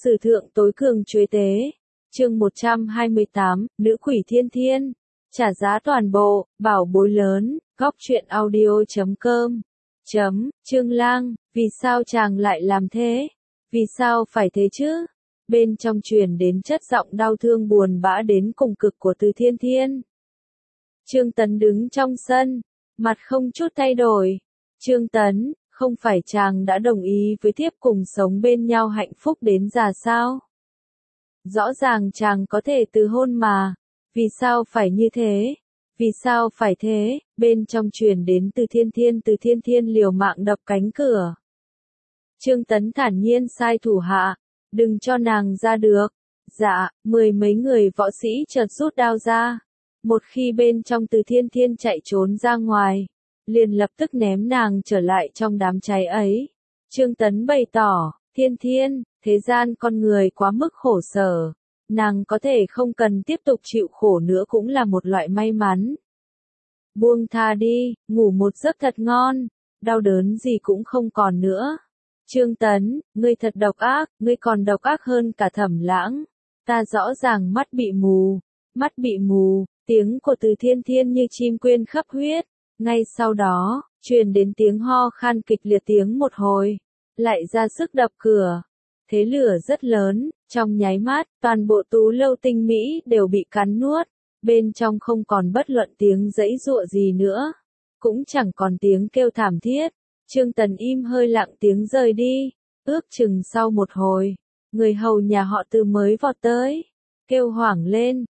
Sử thượng tối cường chuế tế. Chương 128, Nữ quỷ thiên thiên. Trả giá toàn bộ, bảo bối lớn, góc truyện audio.com. Trương Lang, vì sao chàng lại làm thế? Vì sao phải thế chứ? Bên trong truyền đến chất giọng đau thương buồn bã đến cùng cực của Từ Thiên Thiên. Trương Tấn đứng trong sân, mặt không chút thay đổi. Trương Tấn, không phải chàng đã đồng ý với thiếp cùng sống bên nhau hạnh phúc đến già sao? Rõ ràng chàng có thể từ hôn mà, vì sao phải như thế? Vì sao phải thế? Bên trong truyền đến Từ Thiên Thiên liều mạng đập cánh cửa. Trương Tấn thản nhiên sai thủ hạ, đừng cho nàng ra được. Dạ, 10 mấy người võ sĩ chợt rút đao ra. Một khi bên trong Từ Thiên Thiên chạy trốn ra ngoài, liền lập tức ném nàng trở lại trong đám cháy ấy. Trương Tấn bày tỏ, Thiên Thiên, thế gian con người quá mức khổ sở. Nàng có thể không cần tiếp tục chịu khổ nữa cũng là một loại may mắn. Buông tha đi, ngủ một giấc thật ngon, đau đớn gì cũng không còn nữa. Trương Tấn, ngươi thật độc ác, ngươi còn độc ác hơn cả Thẩm Lãng. Ta rõ ràng mắt bị mù, tiếng của Từ Thiên Thiên như chim quyên khắp huyết. Ngay sau đó, truyền đến tiếng ho khan kịch liệt tiếng một hồi, lại ra sức đập cửa. Thế lửa rất lớn, trong nháy mắt, toàn bộ Tú Lâu tinh mỹ đều bị cắn nuốt, bên trong không còn bất luận tiếng giãy giụa gì nữa, cũng chẳng còn tiếng kêu thảm thiết. Trương Tần im hơi lặng tiếng rời đi, ước chừng sau một hồi, người hầu nhà họ Từ mới vọt tới, kêu hoảng lên,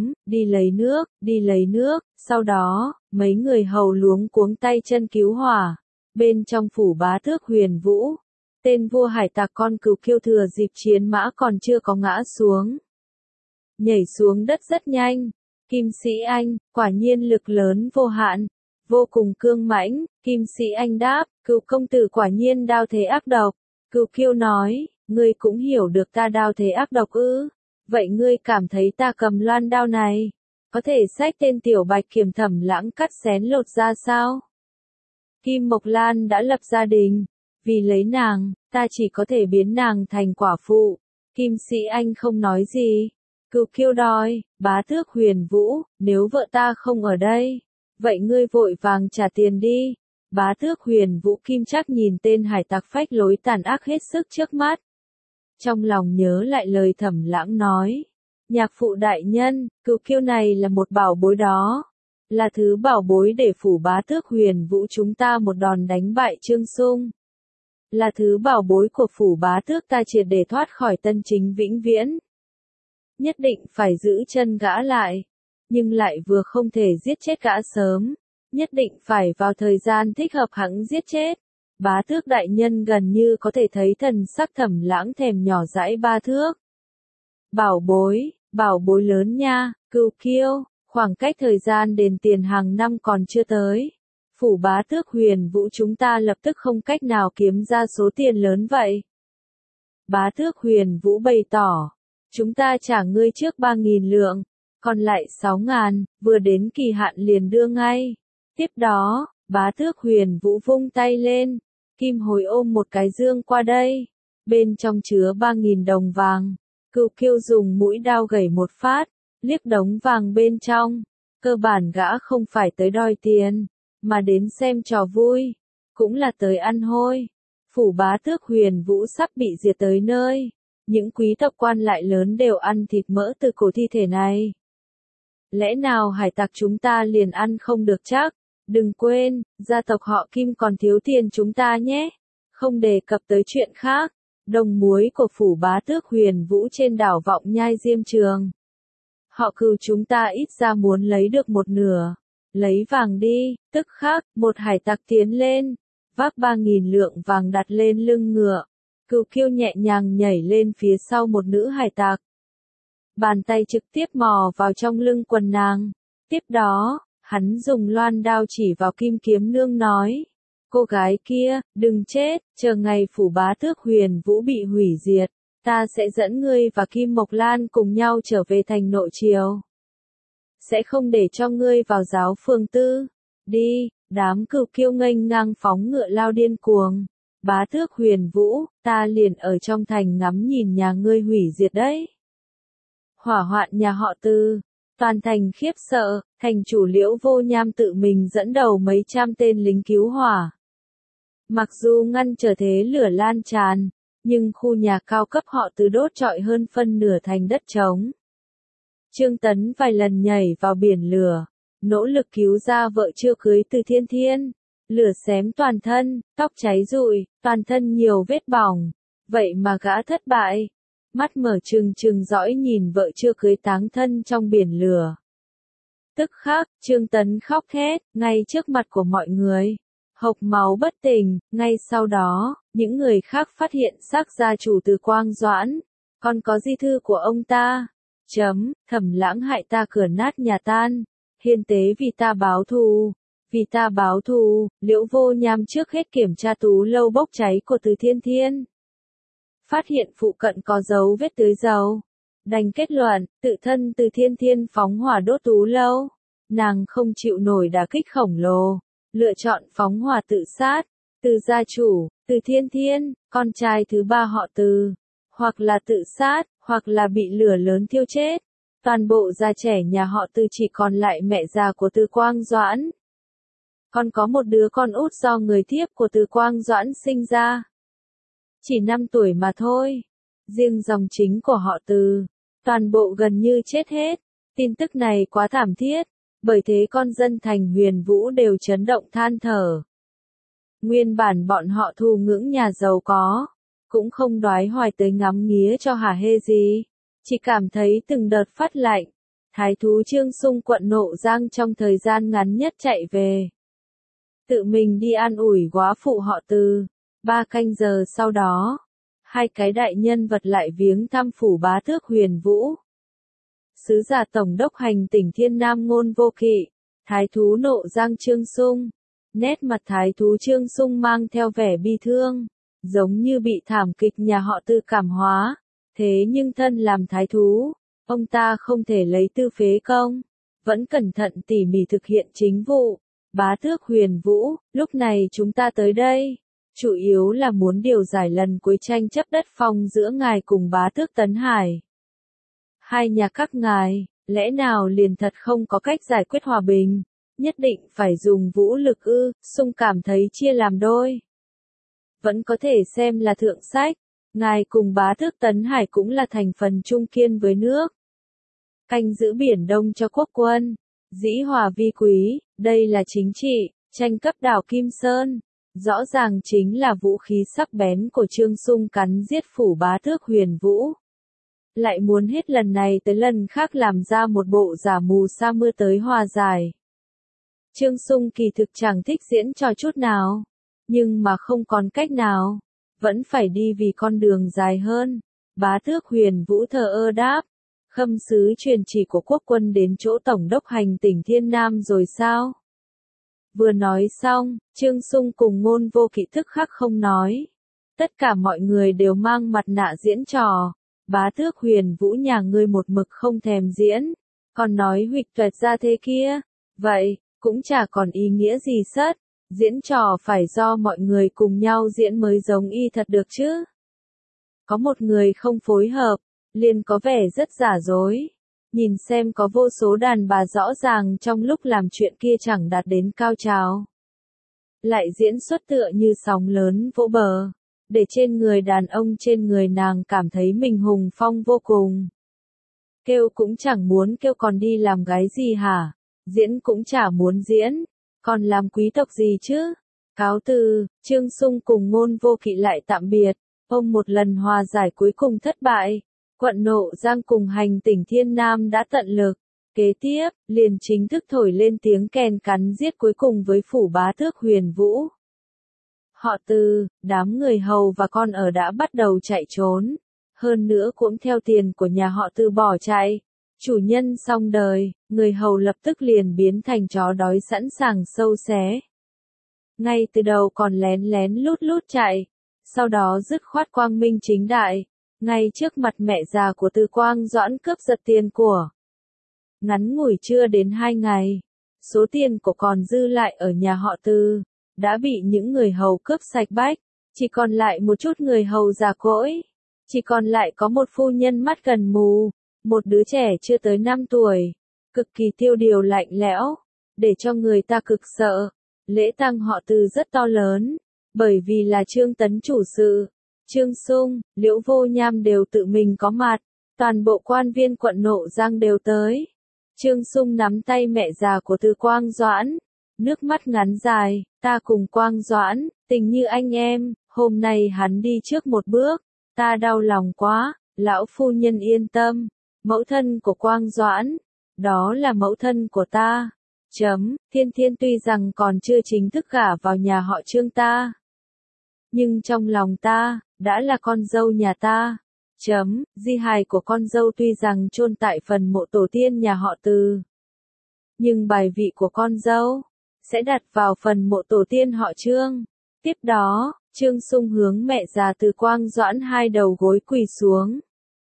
đi lấy nước, sau đó, mấy người hầu luống cuống tay chân cứu hỏa, bên trong phủ Bá Tước Huyền Vũ. Tên vua hải tặc con cừu kiêu thừa dịp chiến mã còn chưa có ngã xuống. Nhảy xuống đất rất nhanh. Kim Sĩ Anh, quả nhiên lực lớn vô hạn, vô cùng cương mãnh. Kim Sĩ Anh đáp, cừu công tử quả nhiên đao thế ác độc. Cừu kiêu nói, ngươi cũng hiểu được ta đao thế ác độc ư? Vậy ngươi cảm thấy ta cầm loan đao này, có thể xách tên tiểu bạch kiểm Thẩm Lãng cắt xén lột ra sao? Kim Mộc Lan đã lập gia đình. Vì lấy nàng, ta chỉ có thể biến nàng thành quả phụ. Kim Sĩ Anh không nói gì. Cừu kiêu đòi, Bá Tước Huyền Vũ, nếu vợ ta không ở đây, vậy ngươi vội vàng trả tiền đi. Bá Tước Huyền Vũ Kim Trắc nhìn tên hải tặc phách lối tàn ác hết sức trước mắt. Trong lòng nhớ lại lời Thẩm Lãng nói. Nhạc phụ đại nhân, cừu kiêu này là một bảo bối đó. Là thứ bảo bối để phủ Bá Tước Huyền Vũ chúng ta một đòn đánh bại Trương Sung. Là thứ bảo bối của phủ Bá Tước ta triệt để thoát khỏi Tân Chính vĩnh viễn. Nhất định phải giữ chân gã lại, nhưng lại vừa không thể giết chết gã sớm, nhất định phải vào thời gian thích hợp hắn giết chết. Bá Tước đại nhân gần như có thể thấy thần sắc Thẩm Lãng thèm nhỏ dãi 3 thước. Bảo bối lớn nha, cừu kiêu, khoảng cách thời gian đền tiền hàng năm còn chưa tới. Phủ Bá Tước Huyền Vũ chúng ta lập tức không cách nào kiếm ra số tiền lớn vậy. Bá Tước Huyền Vũ bày tỏ, chúng ta trả ngươi trước 3.000 lượng, còn lại 6.000, vừa đến kỳ hạn liền đưa ngay. Tiếp đó, Bá Tước Huyền Vũ vung tay lên, Kim Hồi ôm một cái dương qua đây, bên trong chứa 3.000 đồng vàng. Cừu kiêu dùng mũi đao gẩy một phát, liếc đống vàng bên trong, cơ bản gã không phải tới đòi tiền, mà đến xem trò vui, cũng là tới ăn hôi. Phủ Bá Tước Huyền Vũ sắp bị diệt tới nơi, những quý tộc quan lại lớn đều ăn thịt mỡ từ cổ thi thể này. Lẽ nào hải tặc chúng ta liền ăn không được chắc? Đừng quên, gia tộc họ Kim còn thiếu tiền chúng ta nhé. Không đề cập tới chuyện khác, đồng muối của phủ Bá Tước Huyền Vũ trên đảo Vọng Nhai Diêm Trường. Họ Cừu chúng ta ít ra muốn lấy được một nửa. Lấy vàng đi, tức khắc, một hải tặc tiến lên, vác 3.000 lượng vàng đặt lên lưng ngựa. Cừu kiêu nhẹ nhàng nhảy lên phía sau một nữ hải tặc. Bàn tay trực tiếp mò vào trong lưng quần nàng. Tiếp đó, hắn dùng loan đao chỉ vào Kim Kiếm Nương nói. Cô gái kia, đừng chết, chờ ngày phủ Bá Tước Huyền Vũ bị hủy diệt, ta sẽ dẫn ngươi và Kim Mộc Lan cùng nhau trở về thành nội triều. Sẽ không để cho ngươi vào giáo phường tư. Đi, đám cừu kiêu nghênh ngang phóng ngựa lao điên cuồng. Bá tước Huyền Vũ, ta liền ở trong thành ngắm nhìn nhà ngươi hủy diệt đấy. Hỏa hoạn nhà họ Từ, toàn thành khiếp sợ, thành chủ Liễu Vô Nham tự mình dẫn đầu mấy trăm tên lính cứu hỏa. Mặc dù ngăn trở thế lửa lan tràn, nhưng khu nhà cao cấp họ Từ đốt trọi hơn phân nửa thành đất trống. Trương Tấn vài lần nhảy vào biển lửa, nỗ lực cứu ra vợ chưa cưới Từ Thiên Thiên. Lửa xém toàn thân, tóc cháy rụi, toàn thân nhiều vết bỏng. Vậy mà gã thất bại. Mắt mở trừng trừng dõi nhìn vợ chưa cưới táng thân trong biển lửa. Tức khắc, Trương Tấn khóc thét, ngay trước mặt của mọi người. Hộc máu bất tỉnh, ngay sau đó, những người khác phát hiện xác gia chủ Từ Quang Doãn. Còn có di thư của ông ta. Thẩm Lãng hại ta cửa nát nhà tan. Hiền tế vì ta báo thù. Vì ta báo thù, Liễu Vô Nham trước hết kiểm tra tú lâu bốc cháy của Từ Thiên Thiên. Phát hiện phụ cận có dấu vết tưới dầu. Đành kết luận, tự thân Từ Thiên Thiên phóng hỏa đốt tú lâu. Nàng không chịu nổi đả kích khổng lồ. Lựa chọn phóng hỏa tự sát. Từ gia chủ, Từ Thiên Thiên, con trai thứ ba họ Từ. Hoặc là tự sát, hoặc là bị lửa lớn thiêu chết. Toàn bộ gia trẻ nhà họ Từ chỉ còn lại mẹ già của Từ Quang Doãn. Còn có một đứa con út do người thiếp của Từ Quang Doãn sinh ra. Chỉ 5 tuổi mà thôi. Riêng dòng chính của họ Từ, toàn bộ gần như chết hết. Tin tức này quá thảm thiết, bởi thế con dân thành Huyền Vũ đều chấn động than thở. Nguyên bản bọn họ thù ngưỡng nhà giàu có, cũng không đoái hoài tới ngắm nghía cho hả hê gì, chỉ cảm thấy từng đợt phát lạnh. Thái thú Trương Sung quận Nộ Giang trong thời gian ngắn nhất chạy về. Tự mình đi an ủi góa phụ họ Từ. 3 canh giờ sau đó, hai cái đại nhân vật lại viếng thăm phủ bá tước Huyền Vũ. Sứ giả tổng đốc hành tỉnh Thiên Nam Ngôn Vô Kỵ, thái thú Nộ Giang Trương Sung. Nét mặt thái thú Trương Sung mang theo vẻ bi thương, giống như bị thảm kịch nhà họ Từ cảm hóa. Thế nhưng thân làm thái thú, ông ta không thể lấy tư phế công, vẫn cẩn thận tỉ mỉ thực hiện chính vụ. Bá tước Huyền Vũ, lúc này chúng ta tới đây, chủ yếu là muốn điều giải lần cuối tranh chấp đất phong giữa ngài cùng bá tước Tấn Hải. Hai nhà các ngài, lẽ nào liền thật không có cách giải quyết hòa bình, nhất định phải dùng vũ lực ư? Sung cảm thấy chia làm đôi. Vẫn có thể xem là thượng sách, ngài cùng bá tước Tấn Hải cũng là thành phần trung kiên với nước. Canh giữ Biển Đông cho quốc quân, dĩ hòa vi quý, đây là chính trị, tranh cấp đảo Kim Sơn. Rõ ràng chính là vũ khí sắc bén của Trương Sung cắn giết phủ bá tước Huyền Vũ. Lại muốn hết lần này tới lần khác làm ra một bộ giả mù sa mưa tới hòa giải. Trương Sung kỳ thực chẳng thích diễn trò chút nào, nhưng mà không còn cách nào, vẫn phải đi vì con đường dài hơn. Bá tước Huyền Vũ thờ ơ đáp, khâm sứ truyền chỉ của quốc quân đến chỗ tổng đốc hành tỉnh Thiên Nam rồi sao? Vừa nói xong, Trương Sung cùng Ngôn Vô Kỵ tức khắc không nói. Tất cả mọi người đều mang mặt nạ diễn trò. Bá tước Huyền Vũ nhà ngươi một mực không thèm diễn, còn nói huỵch toẹt ra thế kia. Vậy, cũng chả còn ý nghĩa gì sất. Diễn trò phải do mọi người cùng nhau diễn mới giống y thật được chứ. Có một người không phối hợp, liền có vẻ rất giả dối. Nhìn xem có vô số đàn bà rõ ràng trong lúc làm chuyện kia chẳng đạt đến cao trào. Lại diễn xuất tựa như sóng lớn vỗ bờ, để trên người đàn ông trên người nàng cảm thấy mình hùng phong vô cùng. Kêu cũng chẳng muốn kêu còn đi làm gái gì hả? Diễn cũng chả muốn diễn, còn làm quý tộc gì chứ? Cáo từ, Trương Sung cùng Ngôn Vô Kỵ lại tạm biệt. Ông một lần hòa giải cuối cùng thất bại. Quận Nộ Giang cùng hành tỉnh Thiên Nam đã tận lực. Kế tiếp, liền chính thức thổi lên tiếng kèn cắn giết cuối cùng với phủ bá tước Huyền Vũ. Họ Từ, đám người hầu và con ở đã bắt đầu chạy trốn. Hơn nữa cũng theo tiền của nhà họ Từ bỏ chạy. Chủ nhân xong đời, người hầu lập tức liền biến thành chó đói sẵn sàng sâu xé. Ngay từ đầu còn lén lén lút lút chạy, sau đó dứt khoát quang minh chính đại, ngay trước mặt mẹ già của Từ Quang Doãn cướp giật tiền của. Ngắn ngủi chưa đến 2 ngày, số tiền của còn dư lại ở nhà họ Từ, đã bị những người hầu cướp sạch bách, Chỉ còn lại một chút người hầu già cỗi. Chỉ còn lại có một phu nhân mắt gần mù, một đứa trẻ chưa tới 5 tuổi, cực kỳ tiêu điều lạnh lẽo, để cho người ta cực sợ. Lễ tang họ Từ rất to lớn, bởi vì là Trương Tấn chủ sự, Trương Sung, Liễu Vô Nham đều tự mình có mặt, toàn bộ quan viên quận Nộ Giang đều tới. Trương Sung nắm tay mẹ già của Từ Quang Doãn, nước mắt ngắn dài, ta cùng Quang Doãn, tình như anh em, hôm nay hắn đi trước một bước, ta đau lòng quá, lão phu nhân yên tâm, mẫu thân của Quang Doãn, đó là mẫu thân của ta. Thiên Thiên tuy rằng còn chưa chính thức gả vào nhà họ Trương ta, nhưng trong lòng ta, đã là con dâu nhà ta. Di hài của con dâu tuy rằng chôn tại phần mộ tổ tiên nhà họ Từ, nhưng bài vị của con dâu sẽ đặt vào phần mộ tổ tiên họ Trương. Tiếp đó, Trương Sung hướng mẹ già Từ Quang Doãn hai đầu gối quỳ xuống.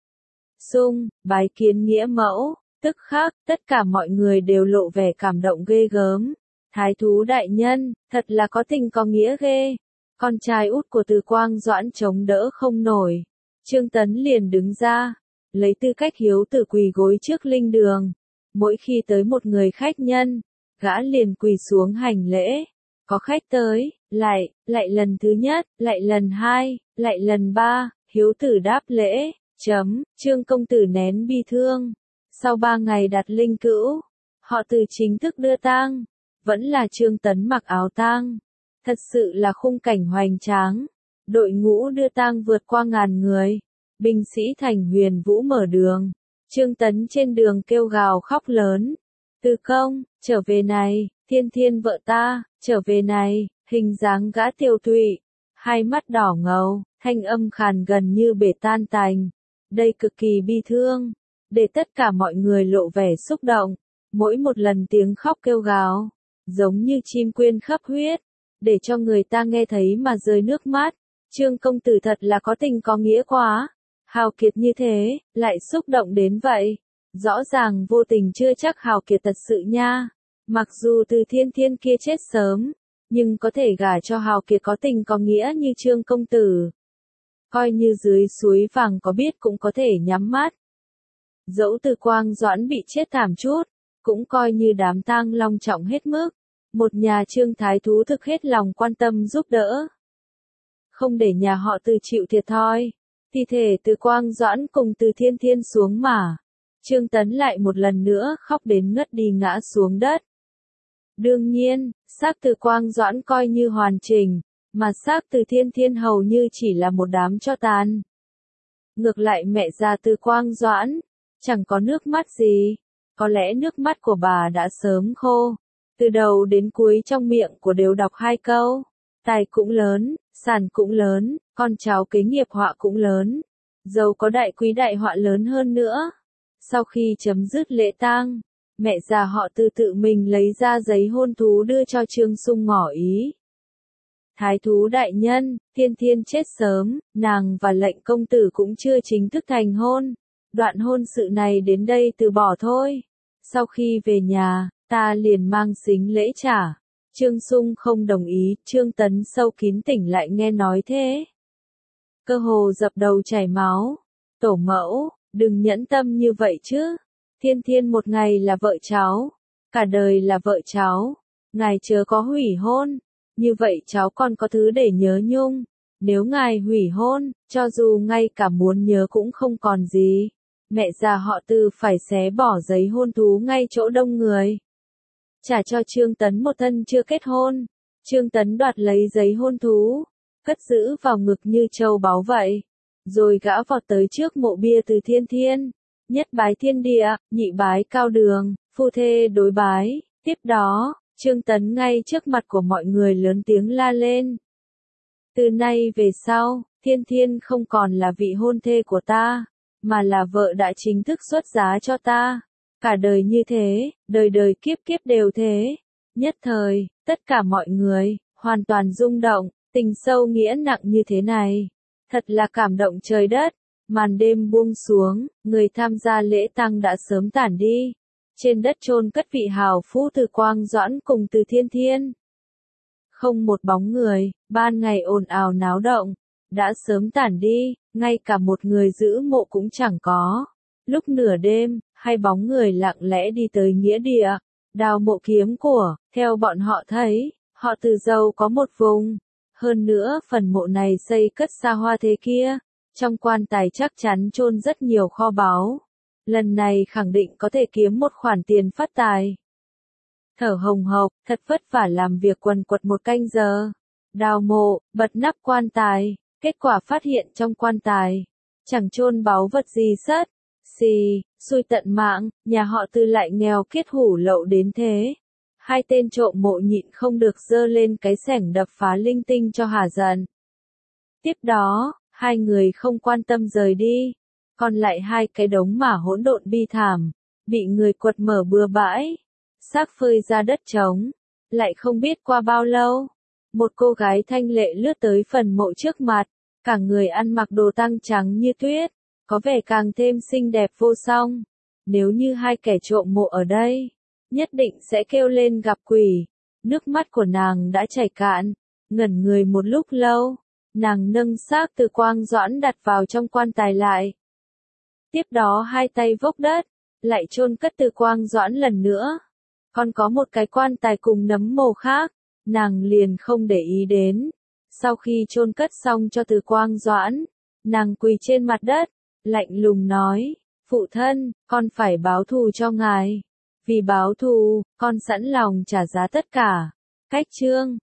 Sung, bái kiến nghĩa mẫu. Tức khắc, tất cả mọi người đều lộ vẻ cảm động ghê gớm. Thái thú đại nhân, thật là có tình có nghĩa ghê. Con trai út của Từ Quang Doãn chống đỡ không nổi. Trương Tấn liền đứng ra, lấy tư cách hiếu tử quỳ gối trước linh đường. Mỗi khi tới một người khách nhân, gã liền quỳ xuống hành lễ. Có khách tới, lại lần thứ nhất, lại lần hai, lại lần ba, hiếu tử đáp lễ. Trương công tử nén bi thương. Sau 3 ngày đặt linh cữu, họ Từ chính thức đưa tang, vẫn là Trương Tấn mặc áo tang. Thật sự là khung cảnh hoành tráng. Đội ngũ đưa tang vượt qua ngàn người. Binh sĩ thành Huyền Vũ mở đường. Trương Tấn trên đường kêu gào khóc lớn. Từ công, trở về này, Thiên Thiên vợ ta, trở về này, hình dáng gã tiều tụy, hai mắt đỏ ngầu, thanh âm khàn gần như bể tan tành. Đây cực kỳ bi thương, để tất cả mọi người lộ vẻ xúc động. Mỗi một lần tiếng khóc kêu gào, giống như chim quyên khắp huyết, để cho người ta nghe thấy mà rơi nước mắt. Trương công tử thật là có tình có nghĩa quá. Hào kiệt như thế, lại xúc động đến vậy. Rõ ràng vô tình chưa chắc hào kiệt thật sự nha. Mặc dù Từ Thiên Thiên kia chết sớm, nhưng có thể gả cho hào kiệt có tình có nghĩa như Trương công tử. Coi như dưới suối vàng có biết cũng có thể nhắm mắt. Dẫu Từ Quang Doãn bị chết thảm chút, cũng coi như đám tang long trọng hết mức. Một nhà Trương thái thú thực hết lòng quan tâm giúp đỡ. Không để nhà họ Từ chịu thiệt thòi. Thi thể Từ Quang Doãn cùng Từ Thiên Thiên xuống mà. Trương Tấn lại một lần nữa khóc đến ngất đi ngã xuống đất. Đương nhiên, xác Từ Quang Doãn coi như hoàn chỉnh, mà xác Từ Thiên Thiên hầu như chỉ là một đám tro tàn. Ngược lại mẹ già Từ Quang Doãn, chẳng có nước mắt gì. Có lẽ nước mắt của bà đã sớm khô. Từ đầu đến cuối trong miệng của đều đọc hai câu. Tài cũng lớn, sản cũng lớn, con cháu kế nghiệp họa cũng lớn. Dầu có đại quý đại họa lớn hơn nữa. Sau khi chấm dứt lễ tang, mẹ già họ Từ tự mình lấy ra giấy hôn thú đưa cho Trương Sung ngỏ ý. Thái thú đại nhân, Thiên Thiên chết sớm, nàng và lệnh công tử cũng chưa chính thức thành hôn. Đoạn hôn sự này đến đây từ bỏ thôi. Sau khi về nhà, ta liền mang sính lễ trả. Trương Sung không đồng ý, Trương Tấn sâu kín tỉnh lại nghe nói thế. Cơ hồ dập đầu chảy máu. Tổ mẫu, đừng nhẫn tâm như vậy chứ. Thiên Thiên một ngày là vợ cháu, cả đời là vợ cháu. Ngài chớ có hủy hôn. Như vậy cháu còn có thứ để nhớ nhung. Nếu ngài hủy hôn, cho dù ngay cả muốn nhớ cũng không còn gì. Mẹ già họ Từ phải xé bỏ giấy hôn thú ngay chỗ đông người. Trả cho Trương Tấn một thân chưa kết hôn. Trương Tấn đoạt lấy giấy hôn thú, cất giữ vào ngực như châu báu vậy. Rồi gã vọt tới trước mộ bia Từ Thiên Thiên. Nhất bái thiên địa, nhị bái cao đường, phu thê đối bái. Tiếp đó, Trương Tấn ngay trước mặt của mọi người lớn tiếng la lên. Từ nay về sau, Thiên Thiên không còn là vị hôn thê của ta, mà là vợ đã chính thức xuất giá cho ta. Cả đời như thế, đời đời kiếp kiếp đều thế. Nhất thời, tất cả mọi người, hoàn toàn rung động, tình sâu nghĩa nặng như thế này. Thật là cảm động trời đất. Màn đêm buông xuống, người tham gia lễ tang đã sớm tản đi. Trên đất chôn cất vị hào phú Từ Quang Doãn cùng Từ Thiên Thiên. không một bóng người, ban ngày ồn ào náo động, đã sớm tản đi, ngay cả một người giữ mộ cũng chẳng có. Lúc nửa đêm, hai bóng người lặng lẽ đi tới nghĩa địa, đào mộ kiếm của, theo bọn họ thấy, họ từ giàu có một vùng. Hơn nữa, phần mộ này xây cất xa hoa thế kia, trong quan tài chắc chắn chôn rất nhiều kho báu. Lần này khẳng định có thể kiếm một khoản tiền phát tài. Thở hồng hộc, thật vất vả làm việc quần quật một canh giờ. Đào mộ, bật nắp quan tài, kết quả phát hiện trong quan tài, chẳng chôn báu vật gì sất. Xì, xui tận mạng, nhà họ Từ lại nghèo kiết hủ lậu đến thế. Hai tên trộm mộ nhịn không được giơ lên cái xẻng đập phá linh tinh cho hả giận. Tiếp đó, hai người không quan tâm rời đi, còn lại hai cái đống mả hỗn độn bi thảm, bị người quật mở bừa bãi, xác phơi ra đất trống. Lại không biết qua bao lâu, một cô gái thanh lệ lướt tới phần mộ trước mặt, cả người ăn mặc đồ tang trắng như tuyết, có vẻ càng thêm xinh đẹp vô song. Nếu như hai kẻ trộm mộ ở đây, nhất định sẽ kêu lên gặp quỷ. Nước mắt của nàng đã chảy cạn, ngẩn người một lúc lâu, nàng nâng xác Từ Quang Doãn đặt vào trong quan tài lại. Tiếp đó hai tay vốc đất, lại chôn cất Từ Quang Doãn lần nữa. Còn có một cái quan tài cùng nấm mồ khác, nàng liền không để ý đến. Sau khi chôn cất xong cho Từ Quang Doãn, nàng quỳ trên mặt đất, lạnh lùng nói, phụ thân, con phải báo thù cho ngài. Vì báo thù, con sẵn lòng trả giá tất cả. Cách chương